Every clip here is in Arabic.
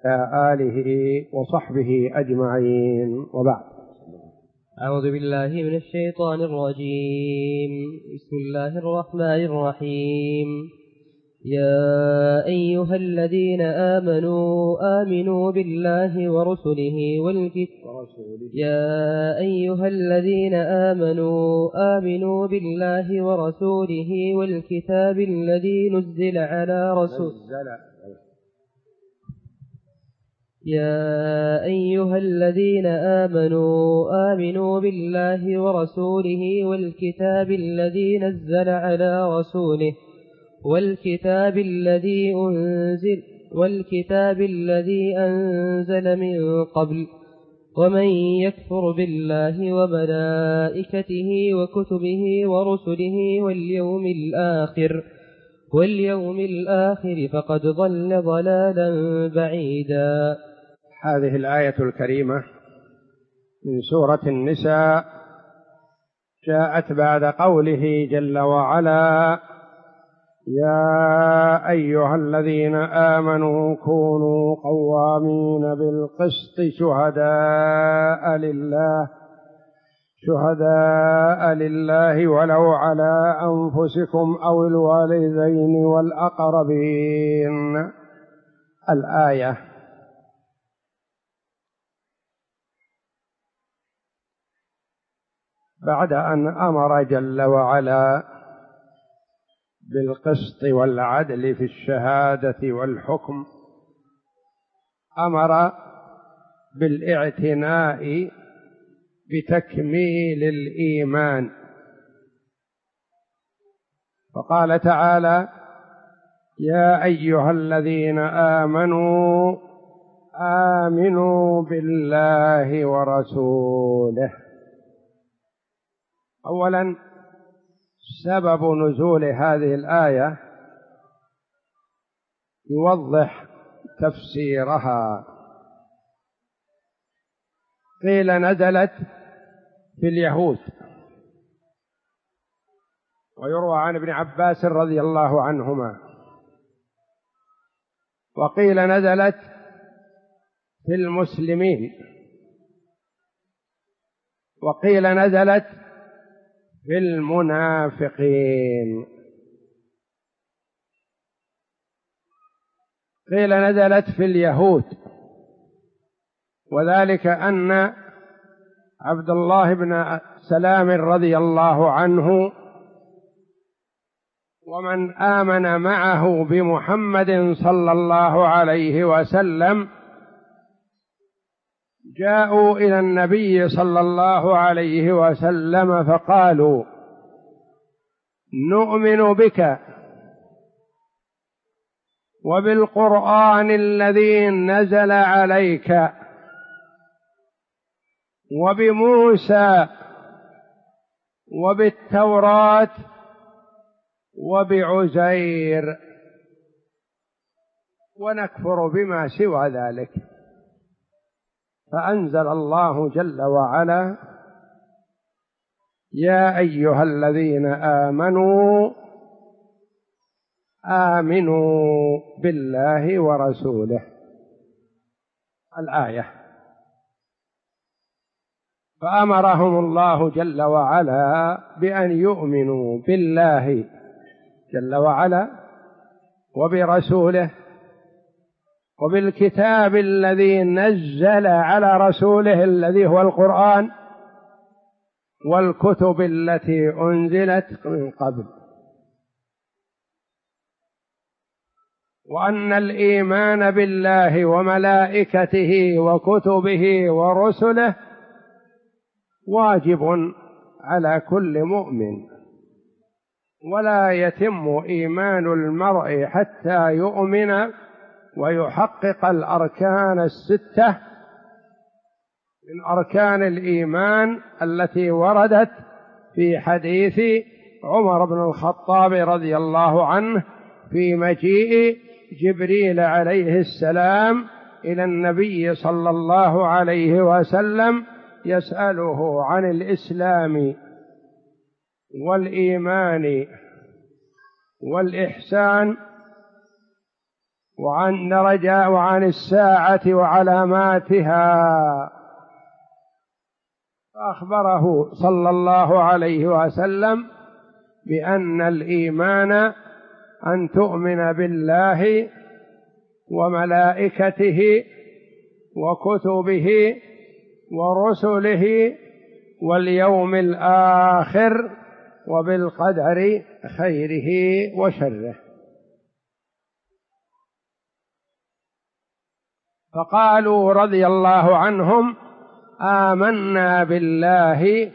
آله وصحبه أجمعين، وبعد. أعوذ بالله من الشيطان الرجيم. بسم الله الرحمن الرحيم. يا أيها الذين آمنوا بالله ورسله والكتاب الذي نزل على رسوله يا أيها الذين آمنوا بالله ورسوله والكتاب الذي أنزل من قبل، ومن يكفر بالله وملائكته وكتبه ورسله واليوم الآخر فقد ضل ضلالا بعيدا. هذه الآية الكريمة من سورة النساء جاءت بعد قوله جل وعلا: يا أيها الذين آمنوا كونوا قوامين بالقسط شهداء لله ولو على أنفسكم أو الوالدين والأقربين. الآية. بعد أن أمر جل وعلا بالقسط والعدل في الشهادة والحكم، أمر بالاعتناء بتكميل الإيمان، فقال تعالى: يا أيها الذين آمنوا بالله ورسوله. أولا، سبب نزول هذه الآية يوضح تفسيرها. قيل نزلت في اليهود، ويروى عن ابن عباس رضي الله عنهما، وقيل نزلت في المسلمين، وقيل نزلت في المنافقين. قيل نزلت في اليهود، وذلك أن عبد الله بن سلام رضي الله عنه ومن آمن معه بمحمد صلى الله عليه وسلم جاءوا إلى النبي صلى الله عليه وسلم فقالوا: نؤمن بك وبالقرآن الذي نزل عليك وبموسى وبالتوراة وبعزير، ونكفر بما سوى ذلك. فأنزل الله جل وعلا: يا أيها الذين آمنوا بالله ورسوله. الآية. فأمرهم الله جل وعلا بأن يؤمنوا بالله جل وعلا وبرسوله وبالكتاب الذي نزل على رسوله الذي هو القرآن، والكتب التي أنزلت من قبل، وأن الإيمان بالله وملائكته وكتبه ورسله واجب على كل مؤمن، ولا يتم إيمان المرء حتى يؤمن ويحقق الأركان الستة من أركان الإيمان التي وردت في حديث عمر بن الخطاب رضي الله عنه في مجيء جبريل عليه السلام إلى النبي صلى الله عليه وسلم يسأله عن الإسلام والإيمان والإحسان، وعن درجات وعن الساعة وعلاماتها. فأخبره صلى الله عليه وسلم بأن الإيمان أن تؤمن بالله وملائكته وكتبه ورسله واليوم الآخر وبالقدر خيره وشره. فقالوا رضي الله عنهم: آمنا بالله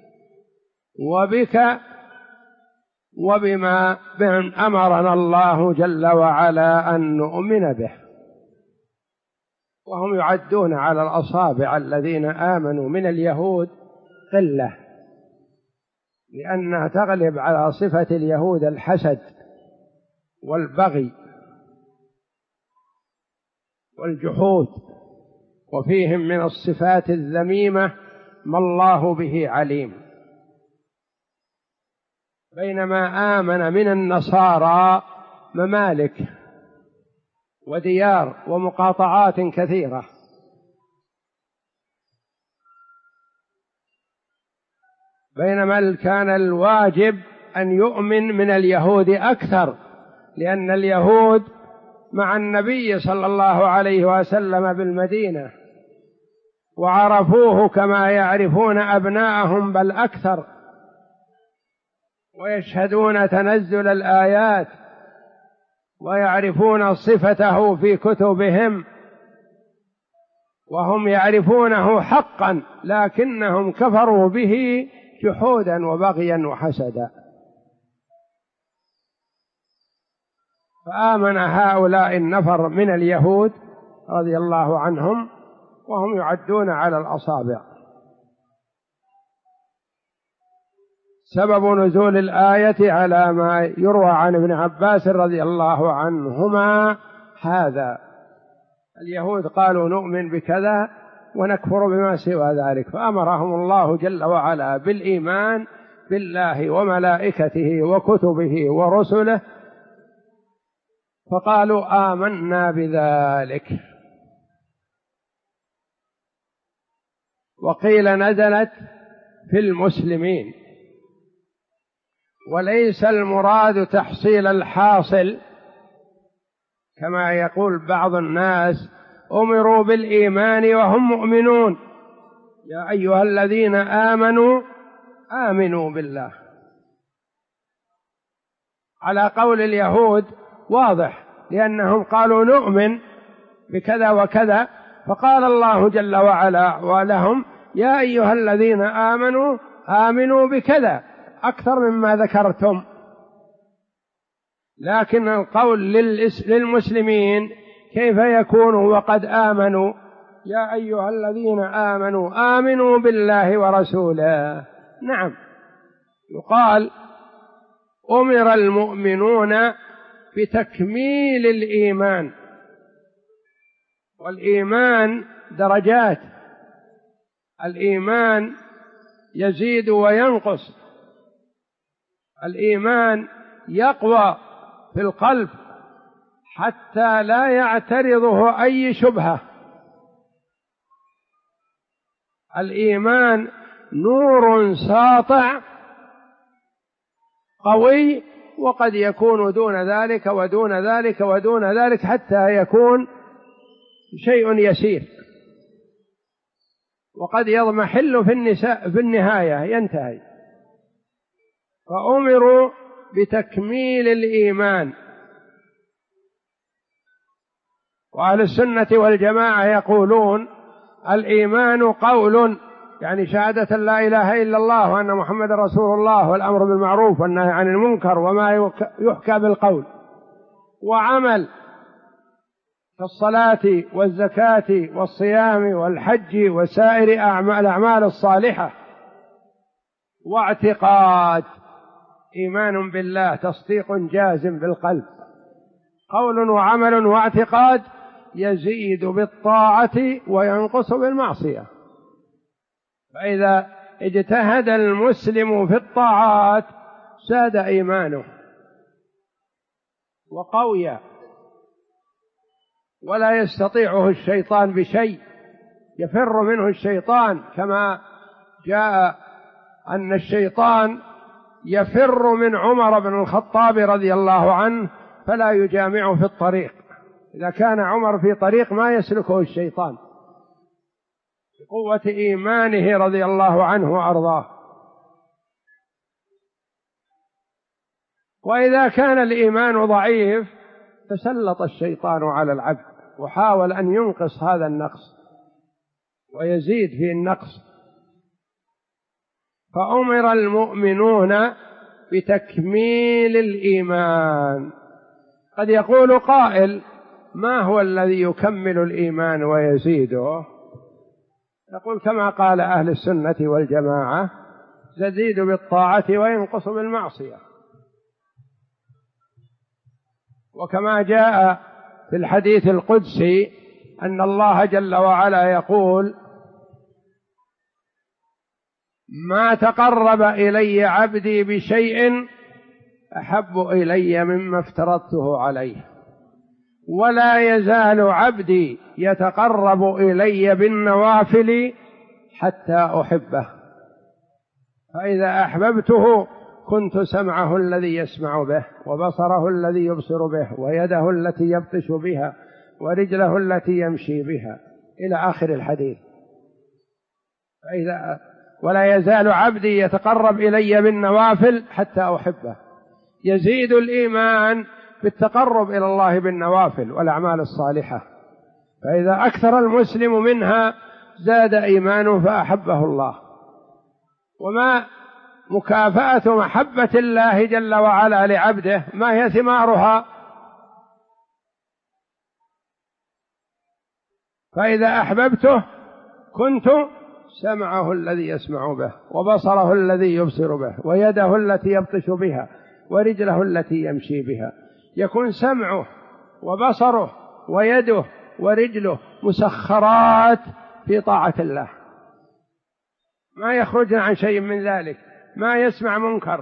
وبك وبما أمرنا الله جل وعلا أن نؤمن به. وهم يعدون على الأصابع الذين آمنوا من اليهود قلة، لأنها تغلب على صفة اليهود الحسد والبغي والجحود، وفيهم من الصفات الذميمة ما الله به عليم. بينما آمن من النصارى ممالك وديار ومقاطعات كثيرة. بينما كان الواجب أن يؤمن من اليهود أكثر، لأن اليهود مع النبي صلى الله عليه وسلم بالمدينة وعرفوه كما يعرفون أبناءهم بل أكثر، ويشهدون تنزل الآيات ويعرفون صفته في كتبهم، وهم يعرفونه حقا لكنهم كفروا به جحودا وبغيا وحسدا. فآمن هؤلاء النفر من اليهود رضي الله عنهم وهم يعدون على الأصابع. سبب نزول الآية على ما يروى عن ابن عباس رضي الله عنهما هذا: اليهود قالوا نؤمن بكذا ونكفر بما سوى ذلك، فأمرهم الله جل وعلا بالإيمان بالله وملائكته وكتبه ورسله، فقالوا آمنا بذلك. وقيل نزلت في المسلمين، وليس المراد تحصيل الحاصل كما يقول بعض الناس: أمروا بالإيمان وهم مؤمنون، يا أيها الذين آمنوا آمنوا بالله. على قول اليهود واضح، لأنهم قالوا نؤمن بكذا وكذا، فقال الله جل وعلا ولهم: يا أيها الذين آمنوا آمنوا بكذا، أكثر مما ذكرتم. لكن القول للمسلمين كيف يكون وقد آمنوا؟ يا أيها الذين آمنوا آمنوا بالله ورسوله. نعم، يقال أمر المؤمنون بتكميل الإيمان، والإيمان درجات، الإيمان يزيد وينقص، الإيمان يقوى في القلب حتى لا يعترضه أي شبهة. الإيمان نور ساطع قوي، وقد يكون دون ذلك ودون ذلك ودون ذلك حتى يكون شيء يسير، وقد يضمحل في النهاية ينتهي. فأمروا بتكميل الإيمان. وأهل السنة والجماعة يقولون الإيمان قول، يعني شهادة لا إله إلا الله وأن محمد رسول الله والأمر بالمعروف والنهي عن المنكر وما يحكى بالقول، وعمل كالصلاة والزكاة والصيام والحج وسائر الأعمال الصالحة، واعتقاد، إيمان بالله تصديق جازم بالقلب، قول وعمل واعتقاد يزيد بالطاعة وينقص بالمعصية. فإذا اجتهد المسلم في الطاعات زاد إيمانه وقوي، ولا يستطيعه الشيطان بشيء، يفر منه الشيطان، كما جاء أن الشيطان يفر من عمر بن الخطاب رضي الله عنه فلا يجامعه في الطريق. إذا كان عمر في طريق ما يسلكه الشيطان بقوة إيمانه رضي الله عنه وأرضاه. وإذا كان الإيمان ضعيف تسلط الشيطان على العبد وحاول أن ينقص هذا النقص ويزيد في النقص. فأمر المؤمنون بتكميل الإيمان. قد يقول قائل: ما هو الذي يكمل الإيمان ويزيده؟ نقول كما قال أهل السنة والجماعة: يزيد بالطاعة وينقص بالمعصية. وكما جاء في الحديث القدسي أن الله جل وعلا يقول: ما تقرب إلي عبدي بشيء أحب إلي مما افترضته عليه، ولا يزال عبدي يتقرب إلي بالنوافل حتى أحبه، فإذا أحببته كنت سمعه الذي يسمع به، وبصره الذي يبصر به، ويده التي يبطش بها، ورجله التي يمشي بها، إلى آخر الحديث. ولا يزال عبدي يتقرب إلي بالنوافل حتى أحبه. يزيد الإيمان بالتقرب إلى الله بالنوافل والأعمال الصالحة، فإذا أكثر المسلم منها زاد إيمانه فأحبه الله. وما مكافأة محبة الله جل وعلا لعبده ما هي ثمارها؟ فإذا أحببته كنت سمعه الذي يسمع به، وبصره الذي يبصر به، ويده التي يبطش بها، ورجله التي يمشي بها. يكون سمعه وبصره ويده ورجله مسخرات في طاعة الله، ما يخرج عن شيء من ذلك، ما يسمع منكر،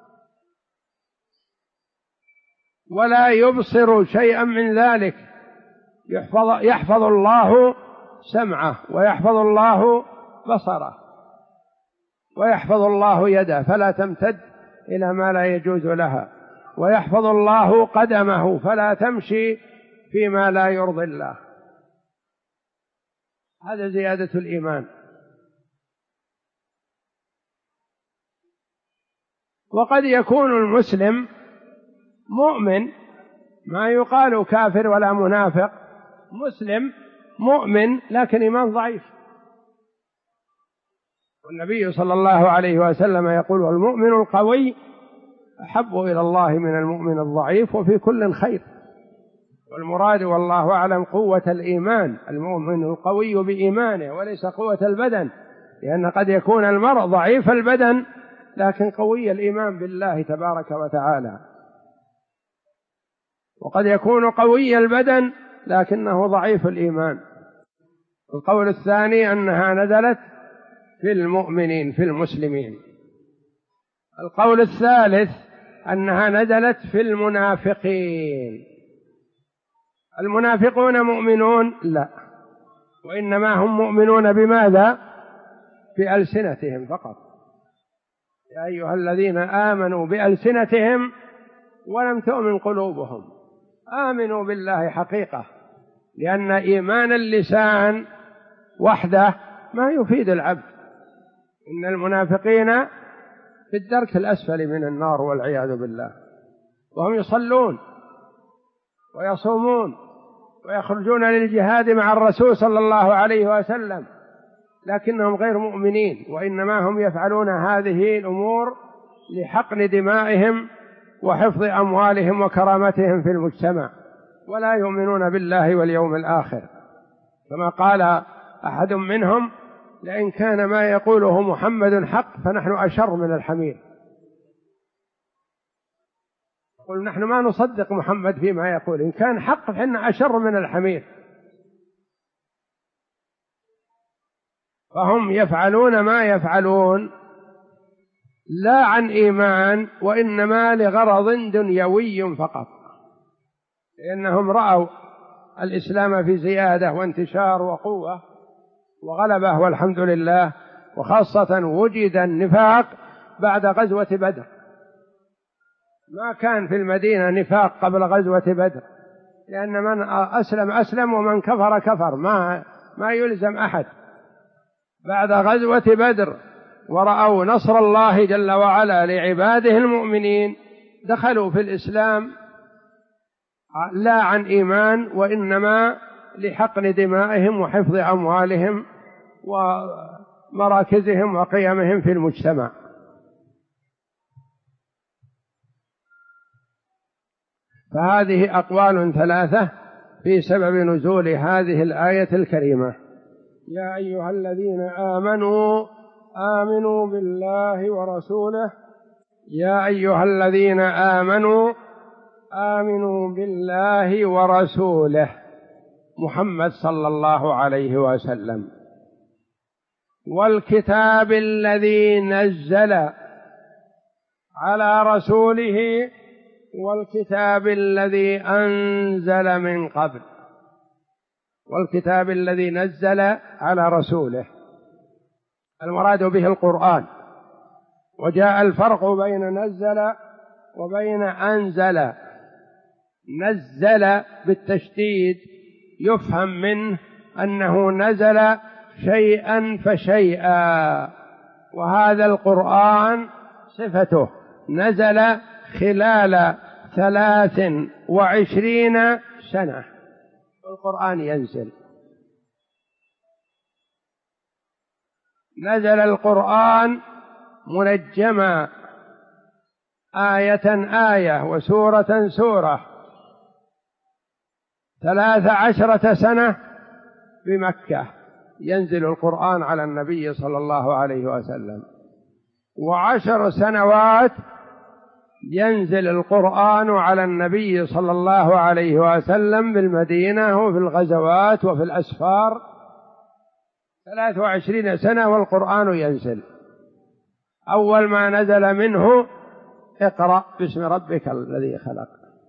ولا يبصر شيئا من ذلك. يحفظ الله سمعه، ويحفظ الله بصره، ويحفظ الله يده فلا تمتد إلى ما لا يجوز لها، ويحفظ الله قدمه فلا تمشي فيما لا يرضي الله. هذا زيادة الإيمان. وقد يكون المسلم مؤمن، ما يقال كافر ولا منافق، مسلم مؤمن لكن إيمان ضعيف. والنبي صلى الله عليه وسلم يقول: والمؤمن القوي أحب إلى الله من المؤمن الضعيف وفي كل خير. والمراد والله أعلم قوة الإيمان، المؤمن القوي بإيمانه وليس قوة البدن، لأن قد يكون المرء ضعيف البدن لكن قوي الإيمان بالله تبارك وتعالى، وقد يكون قوي البدن لكنه ضعيف الإيمان. القول الثاني أنها نزلت في المؤمنين في المسلمين. القول الثالث أنها نزلت في المنافقين. المنافقون مؤمنون؟ لا، وإنما هم مؤمنون بماذا؟ بألسنتهم فقط. يا أيها الذين آمنوا بألسنتهم ولم تؤمن قلوبهم. آمنوا بالله حقيقة، لأن إيمان اللسان وحده ما يفيد العبد. إن المنافقين في الدرك الأسفل من النار والعياذ بالله، وهم يصلون ويصومون ويخرجون للجهاد مع الرسول صلى الله عليه وسلم، لكنهم غير مؤمنين، وإنما هم يفعلون هذه الأمور لحقن دمائهم وحفظ أموالهم وكرامتهم في المجتمع، ولا يؤمنون بالله واليوم الآخر. كما قال أحد منهم: لئن كان ما يقوله محمد حق فنحن أشر من الحمير. قل نحن ما نصدق محمد فيما يقول، إن كان حق فإحنا أشر من الحمير. فهم يفعلون ما يفعلون لا عن إيمان، وإنما لغرض دنيوي فقط، لأنهم رأوا الإسلام في زيادة وانتشار وقوة وغلبة والحمد لله، وخاصة وجد النفاق بعد غزوة بدر، ما كان في المدينة نفاق قبل غزوة بدر، لأن من أسلم أسلم ومن كفر كفر، ما يلزم أحد. بعد غزوة بدر ورأوا نصر الله جل وعلا لعباده المؤمنين دخلوا في الإسلام لا عن إيمان، وإنما لحقن دمائهم وحفظ أموالهم ومراكزهم وقيمهم في المجتمع. فهذه أقوال ثلاثة في سبب نزول هذه الآية الكريمة. يا أيها الذين آمنوا آمنوا بالله ورسوله، يا أيها الذين آمنوا آمنوا بالله ورسوله محمد صلى الله عليه وسلم، والكتاب الذي نزل على رسوله، والكتاب الذي أنزل من قبل. والكتاب الذي نزل على رسوله المراد به القرآن، وجاء الفرق بين نزل وبين أنزل. نزل بالتشديد يفهم منه أنه نزل شيئا فشيئا، وهذا القرآن صفته نزل خلال 23 سنة القرآن ينزل. نزل القرآن منجما آية آية وسورة سورة 13 سنة بمكة ينزل القرآن على النبي صلى الله عليه وسلم، و10 سنوات ينزل القرآن على النبي صلى الله عليه وسلم بالمدينة وفي الغزوات وفي الأسفار، 23 سنة والقرآن ينزل. أول ما نزل منه اقرأ باسم ربك الذي خلق،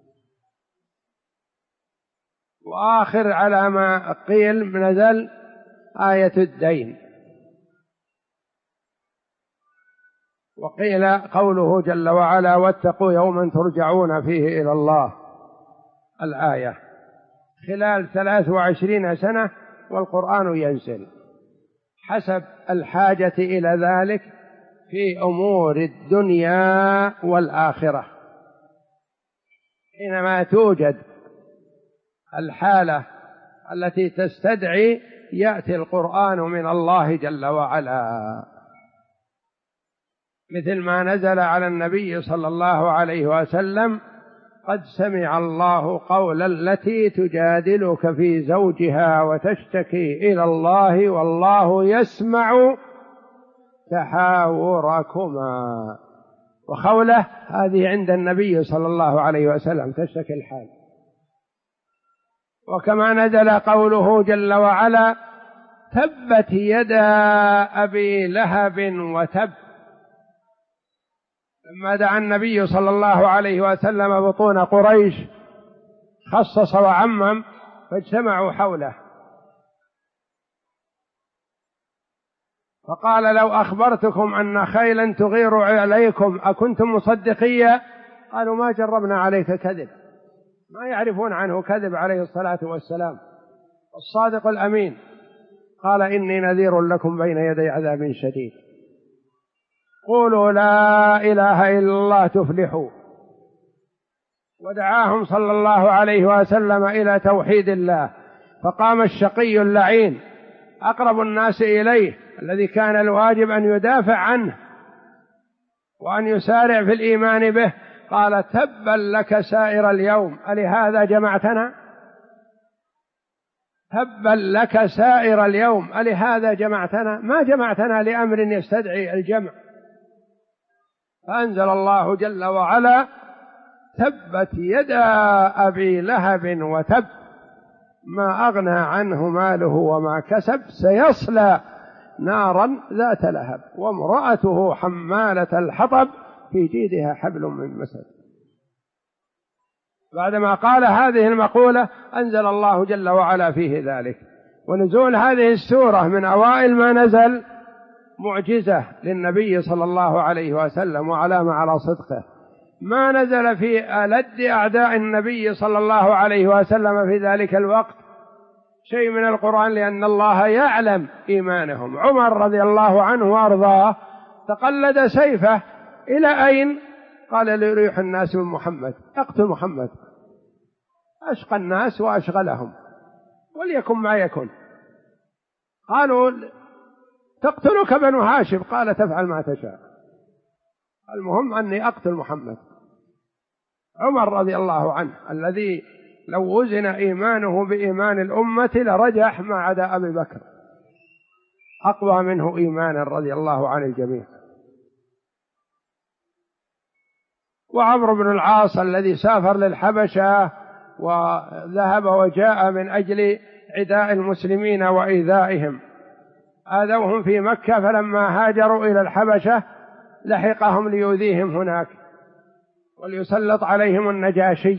وآخر على ما قيل نزل آية الدين، وقيل قوله جل وعلا واتقوا يوما ترجعون فيه إلى الله، الآية خلال 23 سنة والقرآن ينزل حسب الحاجة إلى ذلك في أمور الدنيا والآخرة. حينما توجد الحالة التي تستدعي يأتي القرآن من الله جل وعلا، مثل ما نزل على النبي صلى الله عليه وسلم قد سمع الله قول التي تجادلك في زوجها وتشتكي إلى الله والله يسمع تحاوركما، وخوله هذه عند النبي صلى الله عليه وسلم تشتكي الحال. وكما نزل قوله جل وعلا تبت يدا أبي لهب وتب، لما دعا النبي صلى الله عليه وسلم بطون قريش خصص وعمم فاجتمعوا حوله، فقال لو أخبرتكم أن خيلا تغير عليكم أكنتم مصدقية؟ قالوا ما جربنا عليك كذب، ما يعرفون عنه كذب عليه الصلاة والسلام، الصادق الأمين. قال إني نذير لكم بين يدي عذاب شديد، قولوا لا إله إلا الله تفلحوا. ودعاهم صلى الله عليه وسلم إلى توحيد الله، فقام الشقي اللعين أقرب الناس إليه الذي كان الواجب أن يدافع عنه وأن يسارع في الإيمان به، قال تبا لك سائر اليوم ألهذا جمعتنا؟ تبا لك سائر اليوم ألهذا جمعتنا؟ ما جمعتنا لأمر يستدعي الجمع. فأنزل الله جل وعلا تبت يدا أبي لهب وتب ما أغنى عنه ماله وما كسب سيصلى نارا ذات لهب وامرأته حمالة الحطب في جيدها حبل من مسد. بعدما قال هذه المقولة أنزل الله جل وعلا فيه ذلك. ونزول هذه السورة من أوائل ما نزل معجزة للنبي صلى الله عليه وسلم وعلامة على صدقه. ما نزل في ألد أعداء النبي صلى الله عليه وسلم في ذلك الوقت شيء من القرآن، لأن الله يعلم إيمانهم. عمر رضي الله عنه وأرضاه تقلد سيفه إلى أين؟ قال ليريح الناس من محمد، اقتل محمد، أشقى الناس وأشغلهم، وليكن ما يكن. قالوا تقتلك بنو هاشم، قال تفعل ما تشاء، المهم أني أقتل محمد. عمر رضي الله عنه الذي لو وزن إيمانه بإيمان الأمة لرجح ما عدا أبي بكر، أقوى منه إيمانا رضي الله عن الجميع. وعمرو بن العاص الذي سافر للحبشة وذهب وجاء من أجل عداء المسلمين وإيذائهم، آذوهم في مكة، فلما هاجروا إلى الحبشة لحقهم ليؤذيهم هناك وليسلط عليهم النجاشي.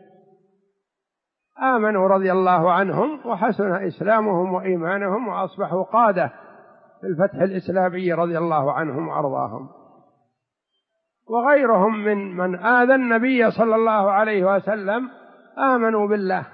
آمنوا رضي الله عنهم وحسن إسلامهم وإيمانهم وأصبحوا قادة في الفتح الإسلامي رضي الله عنهم وأرضاهم. وغيرهم من آذى النبي صلى الله عليه وسلم آمنوا بالله.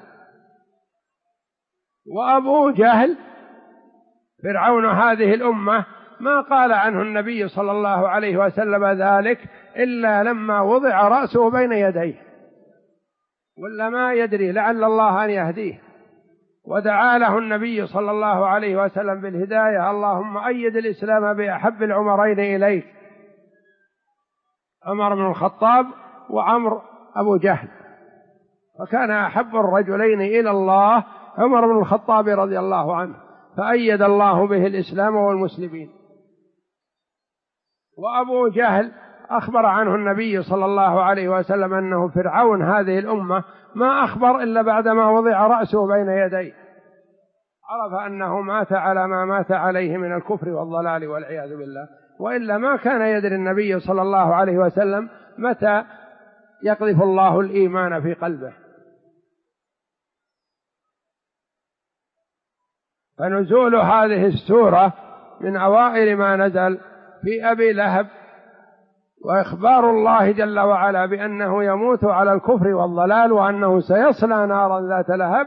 وأبو جهل فرعون هذه الأمة ما قال عنه النبي صلى الله عليه وسلم ذلك إلا لما وضع رأسه بين يديه، ولا ما يدري لعل الله أن يهديه. ودعا له النبي صلى الله عليه وسلم بالهداية: اللهم أيد الإسلام بأحب العمرين إليك، عمر بن الخطاب وعمر أبو جهل. فكان أحب الرجلين إلى الله عمر بن الخطاب رضي الله عنه، فأيد الله به الإسلام والمسلمين. وأبو جهل أخبر عنه النبي صلى الله عليه وسلم أنه فرعون هذه الأمة، ما أخبر إلا بعدما وضع رأسه بين يديه، عرف أنه مات على ما مات عليه من الكفر والضلال والعياذ بالله. وإلا ما كان يدري النبي صلى الله عليه وسلم متى يقذف الله الإيمان في قلبه. فنزول هذه السورة من أوائل ما نزل في أبي لهب، وإخبار الله جل وعلا بأنه يموت على الكفر والضلال وأنه سيصلى نارا ذات لهب،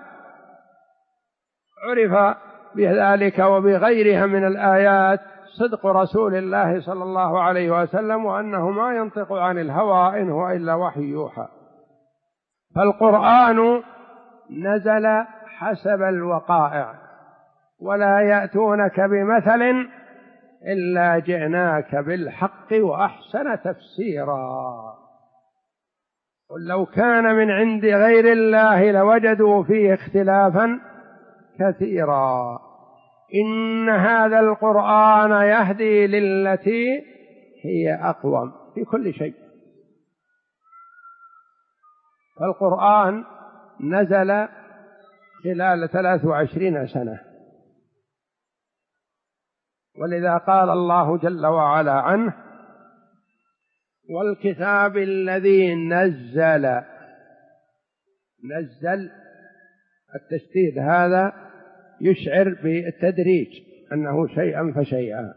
عرف بذلك وبغيرها من الآيات صدق رسول الله صلى الله عليه وسلم، وأنه ما ينطق عن الهوى إن هو إلا وحي يوحى. فالقرآن نزل حسب الوقائع، ولا يأتونك بمثل إلا جئناك بالحق وأحسن تفسيرا. قل لو كان من عند غير الله لوجدوا فيه اختلافا كثيرا، إن هذا القرآن يهدي للتي هي أقوم في كل شيء. فالقرآن نزل خلال 23 سنة، ولذا قال الله جل وعلا عنه: والكتاب الذي نزل. نزل التشديد هذا يشعر بالتدريج أنه شيئا فشيئا.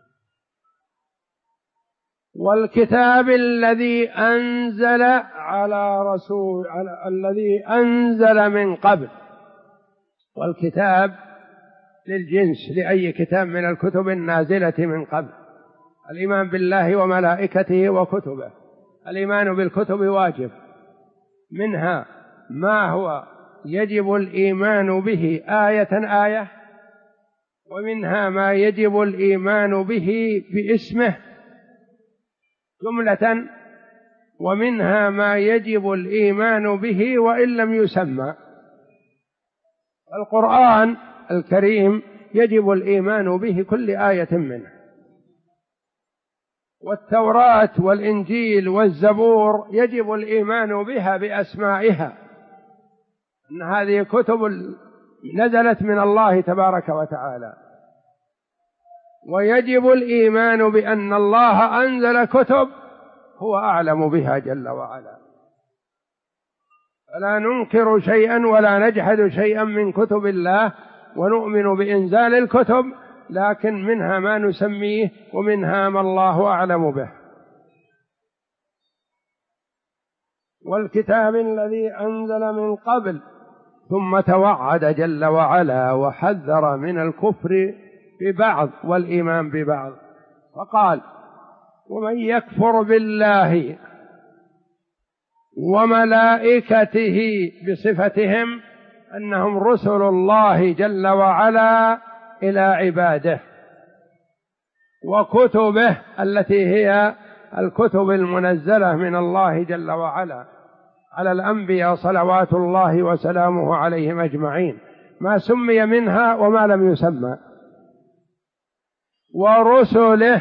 والكتاب الذي أنزل على رسول الذي أنزل من قبل. والكتاب للجنس لأي كتاب من الكتب النازلة من قبل. الإيمان بالله وملائكته وكتبه. الإيمان بالكتب واجب، منها ما هو يجب الإيمان به آية آية، ومنها ما يجب الإيمان به باسمه جملة، ومنها ما يجب الإيمان به وإن لم يسمى. القرآن الكريم يجب الإيمان به كل آية منه. والتوراة والإنجيل والزبور يجب الإيمان بها بأسمائها، أن هذه كتب نزلت من الله تبارك وتعالى. ويجب الإيمان بأن الله أنزل كتب هو أعلم بها جل وعلا. فلا ننكر شيئا ولا نجحد شيئا من كتب الله، ونؤمن بإنزال الكتب، لكن منها ما نسميه ومنها ما الله أعلم به. والكتاب الذي أنزل من قبل، ثم توعد جل وعلا وحذر من الكفر ببعض والإيمان ببعض، فقال: ومن يكفر بالله وملائكته، بصفتهم أنهم رسل الله جل وعلا إلى عباده، وكتبه التي هي الكتب المنزلة من الله جل وعلا على الأنبياء صلوات الله وسلامه عليهم أجمعين، ما سمي منها وما لم يسمى، ورسله،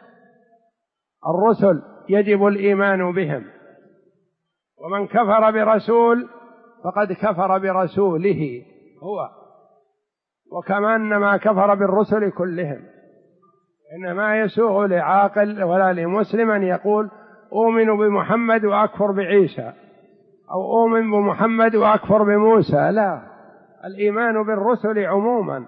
الرسل يجب الإيمان بهم، ومن كفر برسول فقد كفر برسوله هو، وكما أنما كفر بالرسل كلهم. إنما يسوغ لعاقل ولا لمسلم أن يقول أؤمن بمحمد وأكفر بعيسى، أو أؤمن بمحمد وأكفر بموسى، لا، الإيمان بالرسل عموما.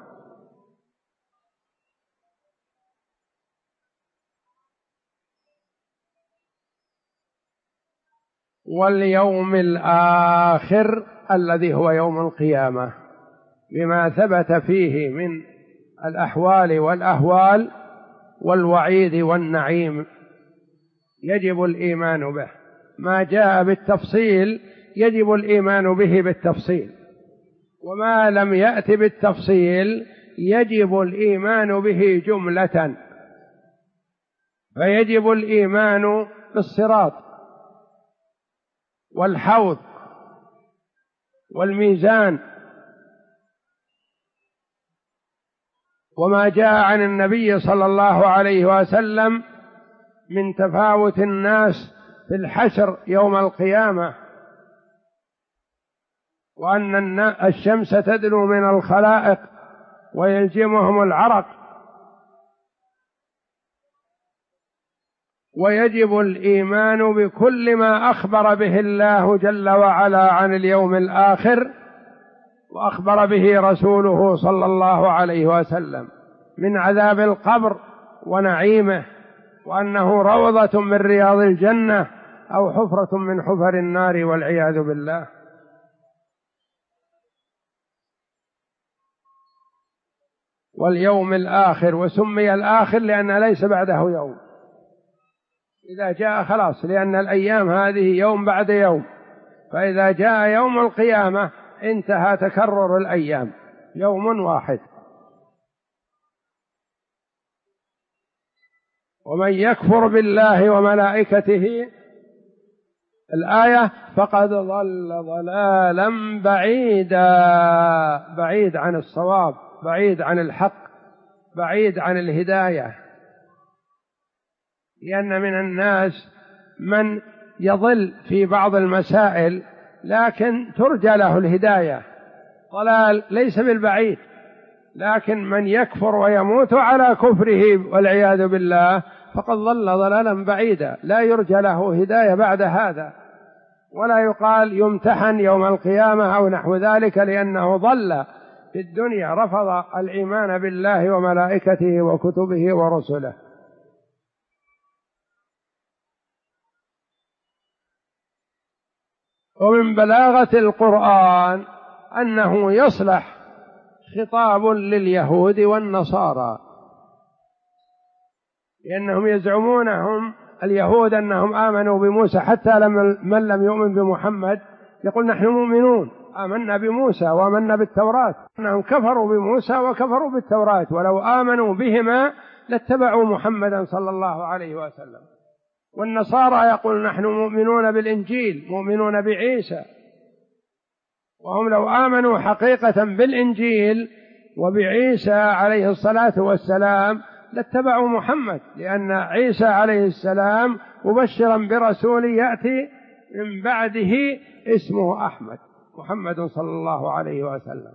واليوم الآخر الذي هو يوم القيامة، بما ثبت فيه من الأحوال والأهوال والوعيد والنعيم، يجب الإيمان به. ما جاء بالتفصيل يجب الإيمان به بالتفصيل، وما لم يأت بالتفصيل يجب الإيمان به جملة. فيجب الإيمان بالصراط والحوض والميزان، وما جاء عن النبي صلى الله عليه وسلم من تفاوت الناس في الحشر يوم القيامة، وأن الشمس تدنو من الخلائق ويلجمهم العرق. ويجب الإيمان بكل ما أخبر به الله جل وعلا عن اليوم الآخر، وأخبر به رسوله صلى الله عليه وسلم من عذاب القبر ونعيمه، وأنه روضة من رياض الجنة أو حفرة من حفر النار والعياذ بالله. واليوم الآخر، وسمي الآخر لأن ليس بعده يوم، إذا جاء خلاص، لأن الأيام هذه يوم بعد يوم، فإذا جاء يوم القيامة انتهى تكرر الأيام، يوم واحد. ومن يكفر بالله وملائكته، الآية، فقد ضل ضلالا بعيدا، بعيد عن الصواب، بعيد عن الحق، بعيد عن الهداية. لأن من الناس من يضل في بعض المسائل لكن ترجى له الهداية، ضلال ليس بالبعيد، لكن من يكفر ويموت على كفره والعياذ بالله فقد ضل ضلالا بعيدا، لا يرجى له هداية بعد هذا، ولا يقال يمتحن يوم القيامة أو نحو ذلك، لأنه ضل في الدنيا، رفض الإيمان بالله وملائكته وكتبه ورسله. ومن بلاغة القرآن أنه يصلح خطاب لليهود والنصارى، لأنهم يزعمونهم اليهود أنهم آمنوا بموسى، حتى من لم يؤمن بمحمد يقول نحن مؤمنون، آمنا بموسى وآمنا بالتوراة، أنهم كفروا بموسى وكفروا بالتوراة، ولو آمنوا بهما لاتبعوا محمدا صلى الله عليه وسلم. والنصارى يقول نحن مؤمنون بالإنجيل، مؤمنون بعيسى، وهم لو آمنوا حقيقة بالإنجيل وبعيسى عليه الصلاة والسلام لاتبعوا محمد، لأن عيسى عليه السلام مبشرا برسول يأتي من بعده اسمه أحمد، محمد صلى الله عليه وسلم.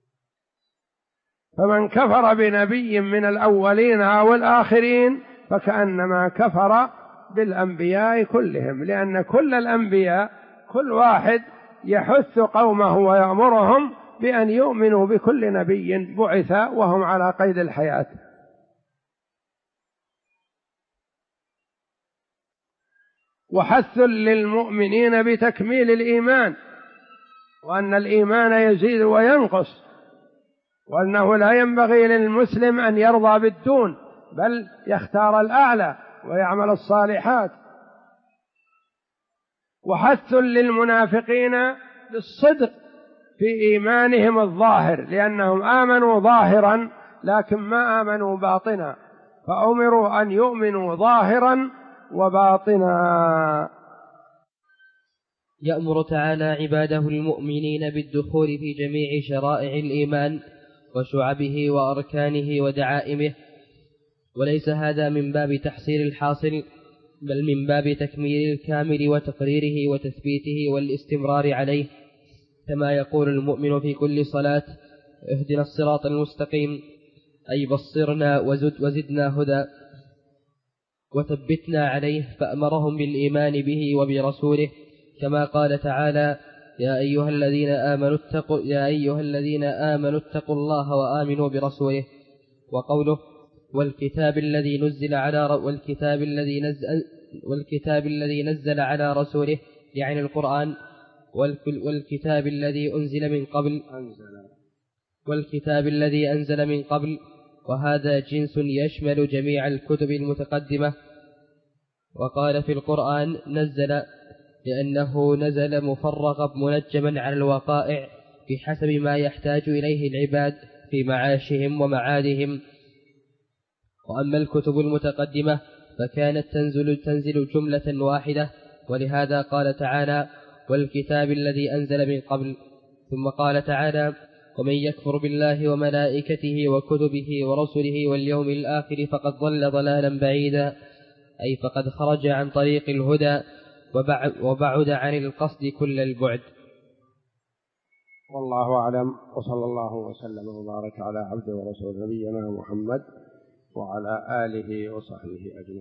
فمن كفر بنبي من الأولين أو الآخرين فكأنما كفر بالأنبياء كلهم، لأن كل الأنبياء كل واحد يحث قومه ويأمرهم بأن يؤمنوا بكل نبي بعث وهم على قيد الحياة. وحث للمؤمنين بتكميل الإيمان، وأن الإيمان يزيد وينقص، وأنه لا ينبغي للمسلم أن يرضى بالدون، بل يختار الأعلى ويعمل الصالحات. وحث للمنافقين بالصدق في إيمانهم الظاهر، لأنهم آمنوا ظاهرا لكن ما آمنوا باطنا، فأمروا أن يؤمنوا ظاهرا وباطنا. يأمر تعالى عباده المؤمنين بالدخول في جميع شرائع الإيمان وشعبه وأركانه ودعائمه، وليس هذا من باب تحصيل الحاصل، بل من باب تكميل الكامل وتقريره وتثبيته والاستمرار عليه، كما يقول المؤمن في كل صلاة: اهدنا الصراط المستقيم، أي بصرنا وزدنا هدى وثبتنا عليه. فأمرهم بالإيمان به وبرسوله، كما قال تعالى: يا أيها الذين آمنوا اتقوا الله وآمنوا برسوله. وقوله: والكتاب الذي نزل على رسوله، يعني القرآن، والكتاب الذي أنزل من قبل، وهذا جنس يشمل جميع الكتب المتقدمة. وقال في القرآن: نزل، لأنه نزل مفرغا منجما على الوقائع بحسب ما يحتاج إليه العباد في معاشهم ومعادهم. وأما الكتب المتقدمة فكانت تنزل جملة واحدة، ولهذا قال تعالى: والكتاب الذي أنزل من قبل. ثم قال تعالى: ومن يكفر بالله وملائكته وكتبه ورسله واليوم الآخر فقد ضل ضلالا بعيدا، أي فقد خرج عن طريق الهدى وبعد عن القصد كل البعد. والله أعلم، وصلى الله وسلم وبارك على عبده ورسوله نبينا محمد وعلى آله وصحبه أجمعين.